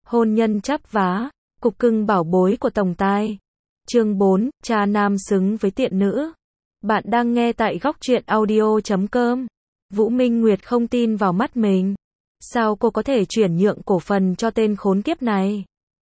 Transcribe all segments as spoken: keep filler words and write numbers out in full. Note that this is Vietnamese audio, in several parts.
Hôn nhân chắp vá, cục cưng bảo bối của tổng tài. Chương bốn, cha nam xứng với tiện nữ. Bạn đang nghe tại góc truyện audio chấm com. Vũ Minh Nguyệt không tin vào mắt mình. Sao cô có thể chuyển nhượng cổ phần cho tên khốn kiếp này?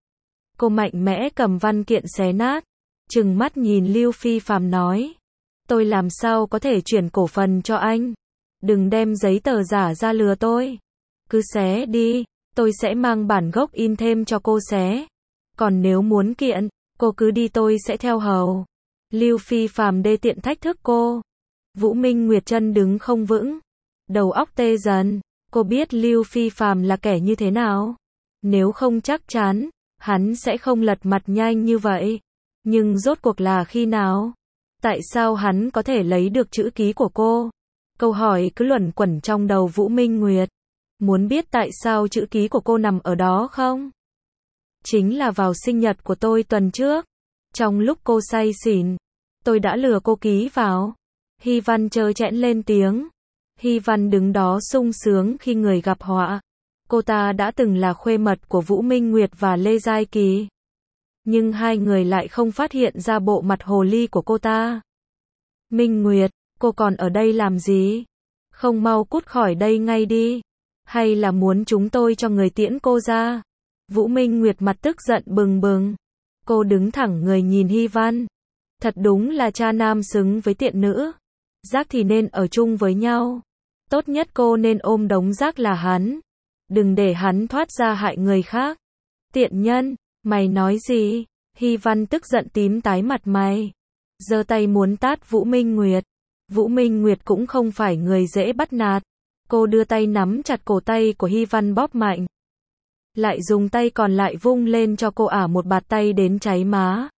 Cô mạnh mẽ cầm văn kiện xé nát, trừng mắt nhìn Lưu Phi Phàm nói. Tôi làm sao có thể chuyển cổ phần cho anh? Đừng đem giấy tờ giả ra lừa tôi. Cứ xé đi, tôi sẽ mang bản gốc in thêm cho cô xé. Còn nếu muốn kiện, cô cứ đi tôi sẽ theo hầu. Lưu Phi Phàm đê tiện thách thức cô. Vũ Minh Nguyệt chân đứng không vững, đầu óc tê dần. Cô biết Lưu Phi Phàm là kẻ như thế nào. Nếu không chắc chắn, hắn sẽ không lật mặt nhanh như vậy. Nhưng rốt cuộc là khi nào? Tại sao hắn có thể lấy được chữ ký của cô? Câu hỏi cứ luẩn quẩn trong đầu Vũ Minh Nguyệt. Muốn biết tại sao chữ ký của cô nằm ở đó không? Chính là vào sinh nhật của tôi tuần trước. Trong lúc cô say xỉn, tôi đã lừa cô ký vào. Hy Văn trơ trẽn lên tiếng. Hy Văn đứng đó sung sướng khi người gặp họa. Cô ta đã từng là khuê mật của Vũ Minh Nguyệt và Lê Giai Kỳ. Nhưng hai người lại không phát hiện ra bộ mặt hồ ly của cô ta. Minh Nguyệt, cô còn ở đây làm gì? Không mau cút khỏi đây ngay đi. Hay là muốn chúng tôi cho người tiễn cô ra? Vũ Minh Nguyệt mặt tức giận bừng bừng. Cô đứng thẳng người nhìn Hy Văn. Thật đúng là cha nam xứng với tiện nữ. Rác thì nên ở chung với nhau. Tốt nhất cô nên ôm đống rác là hắn. Đừng để hắn thoát ra hại người khác. Tiện nhân, mày nói gì? Hy Văn tức giận tím tái mặt mày. Giơ tay muốn tát Vũ Minh Nguyệt. Vũ Minh Nguyệt cũng không phải người dễ bắt nạt. Cô đưa tay nắm chặt cổ tay của Hy Văn bóp mạnh. Lại dùng tay còn lại vung lên cho cô ả một bạt tay đến cháy má.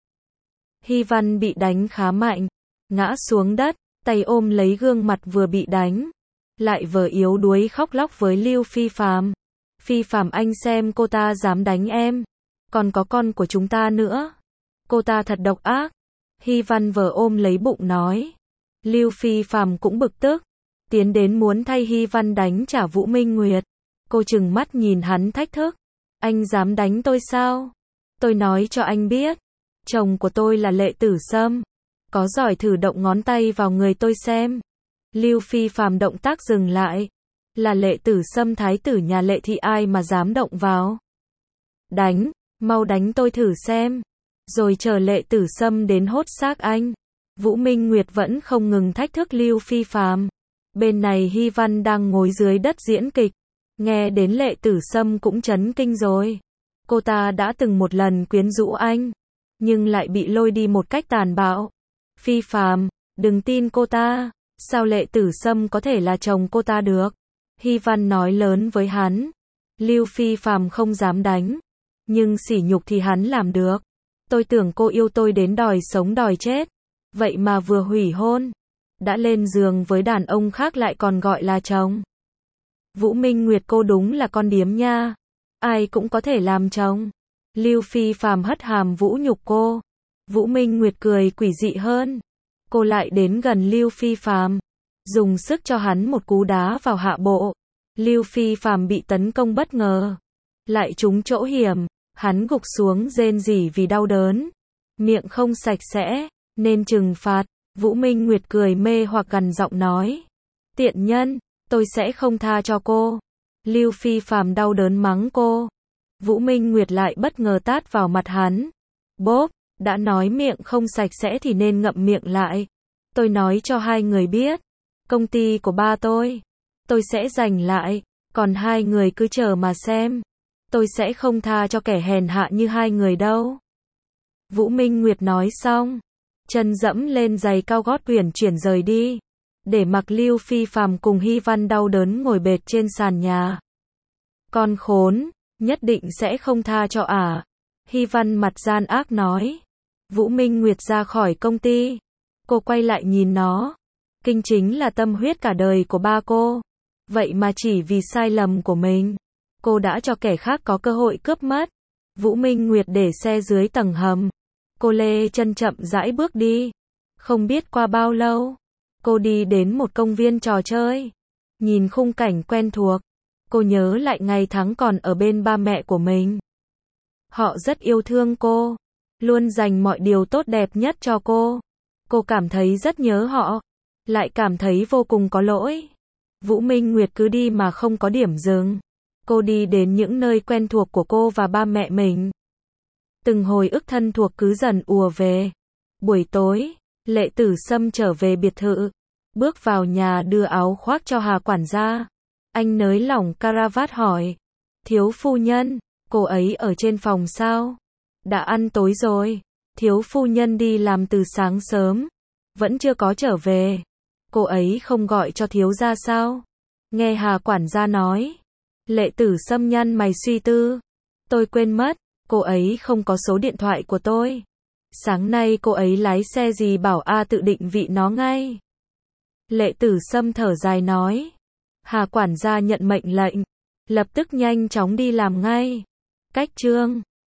Hy Văn bị đánh khá mạnh, ngã xuống đất, tay ôm lấy gương mặt vừa bị đánh. Lại vờ yếu đuối khóc lóc với Lưu Phi Phàm. Phi Phàm anh xem cô ta dám đánh em. Còn có con của chúng ta nữa. Cô ta thật độc ác. Hy Văn vờ ôm lấy bụng nói. Lưu Phi Phàm cũng bực tức. Tiến đến muốn thay Hy Văn đánh trả Vũ Minh Nguyệt. Cô trừng mắt nhìn hắn thách thức. Anh dám đánh tôi sao? Tôi nói cho anh biết. Chồng của tôi là Lệ Tử Sâm. Có giỏi thử động ngón tay vào người tôi xem. Lưu Phi Phàm động tác dừng lại. Là Lệ Tử Sâm thái tử nhà Lệ thì ai mà dám động vào? Đánh, mau đánh tôi thử xem. Rồi chờ Lệ Tử Sâm đến hốt xác anh. Vũ Minh Nguyệt vẫn không ngừng thách thức Lưu Phi Phàm. Bên này Hy Văn đang ngồi dưới đất diễn kịch. Nghe đến Lệ Tử Sâm cũng chấn kinh rồi. Cô ta đã từng một lần quyến rũ anh. Nhưng lại bị lôi đi một cách tàn bạo. Phi Phàm, đừng tin cô ta. Sao Lệ Tử Sâm có thể là chồng cô ta được? Hy Văn nói lớn với hắn. Lưu Phi Phàm không dám đánh. Nhưng sỉ nhục thì hắn làm được. Tôi tưởng cô yêu tôi đến đòi sống đòi chết. Vậy mà vừa hủy hôn. Đã lên giường với đàn ông khác lại còn gọi là chồng. Vũ Minh Nguyệt cô đúng là con điếm nha. Ai cũng có thể làm chồng. Lưu Phi Phàm hất hàm vũ nhục cô. Vũ Minh Nguyệt cười quỷ dị hơn. Cô lại đến gần Lưu Phi Phàm, dùng sức cho hắn một cú đá vào hạ bộ. Lưu Phi Phàm bị tấn công bất ngờ, lại trúng chỗ hiểm, hắn gục xuống rên rỉ vì đau đớn. Miệng không sạch sẽ, nên trừng phạt. Vũ Minh Nguyệt cười mê hoặc gằn giọng nói. Tiện nhân, tôi sẽ không tha cho cô. Lưu Phi Phàm đau đớn mắng cô. Vũ Minh Nguyệt lại bất ngờ tát vào mặt hắn. Bốp, đã nói miệng không sạch sẽ thì nên ngậm miệng lại. Tôi nói cho hai người biết. Công ty của ba tôi, tôi sẽ giành lại. Còn hai người cứ chờ mà xem. Tôi sẽ không tha cho kẻ hèn hạ như hai người đâu. Vũ Minh Nguyệt nói xong, chân dẫm lên giày cao gót uyển chuyển rời đi. Để mặc Lưu Phi Phàm cùng Hy Văn đau đớn ngồi bệt trên sàn nhà. Con khốn, nhất định sẽ không tha cho ả. Hy Văn mặt gian ác nói. Vũ Minh Nguyệt ra khỏi công ty. Cô quay lại nhìn nó. Kinh chính là tâm huyết cả đời của ba cô. Vậy mà chỉ vì sai lầm của mình, cô đã cho kẻ khác có cơ hội cướp mất. Vũ Minh Nguyệt để xe dưới tầng hầm. Cô lê chân chậm rãi bước đi. Không biết qua bao lâu, cô đi đến một công viên trò chơi. Nhìn khung cảnh quen thuộc, cô nhớ lại ngày tháng còn ở bên ba mẹ của mình. Họ rất yêu thương cô, luôn dành mọi điều tốt đẹp nhất cho cô. Cô cảm thấy rất nhớ họ, lại cảm thấy vô cùng có lỗi. Vũ Minh Nguyệt cứ đi mà không có điểm dừng. Cô đi đến những nơi quen thuộc của cô và ba mẹ mình. Từng hồi ức thân thuộc cứ dần ùa về. Buổi tối, Lệ Tử Sâm trở về biệt thự, bước vào nhà đưa áo khoác cho Hà quản gia. Anh nới lỏng caravat hỏi, thiếu phu nhân, cô ấy ở trên phòng sao? Đã ăn tối rồi, thiếu phu nhân đi làm từ sáng sớm, vẫn chưa có trở về. Cô ấy không gọi cho thiếu gia sao? Nghe Hà quản gia nói, Lệ Tử Sâm nhăn mày suy tư. Tôi quên mất, cô ấy không có số điện thoại của tôi. Sáng nay cô ấy lái xe gì bảo A tự định vị nó ngay. Lệ Tử Sâm thở dài nói. Hà quản gia nhận mệnh lệnh, lập tức nhanh chóng đi làm ngay. Cách chương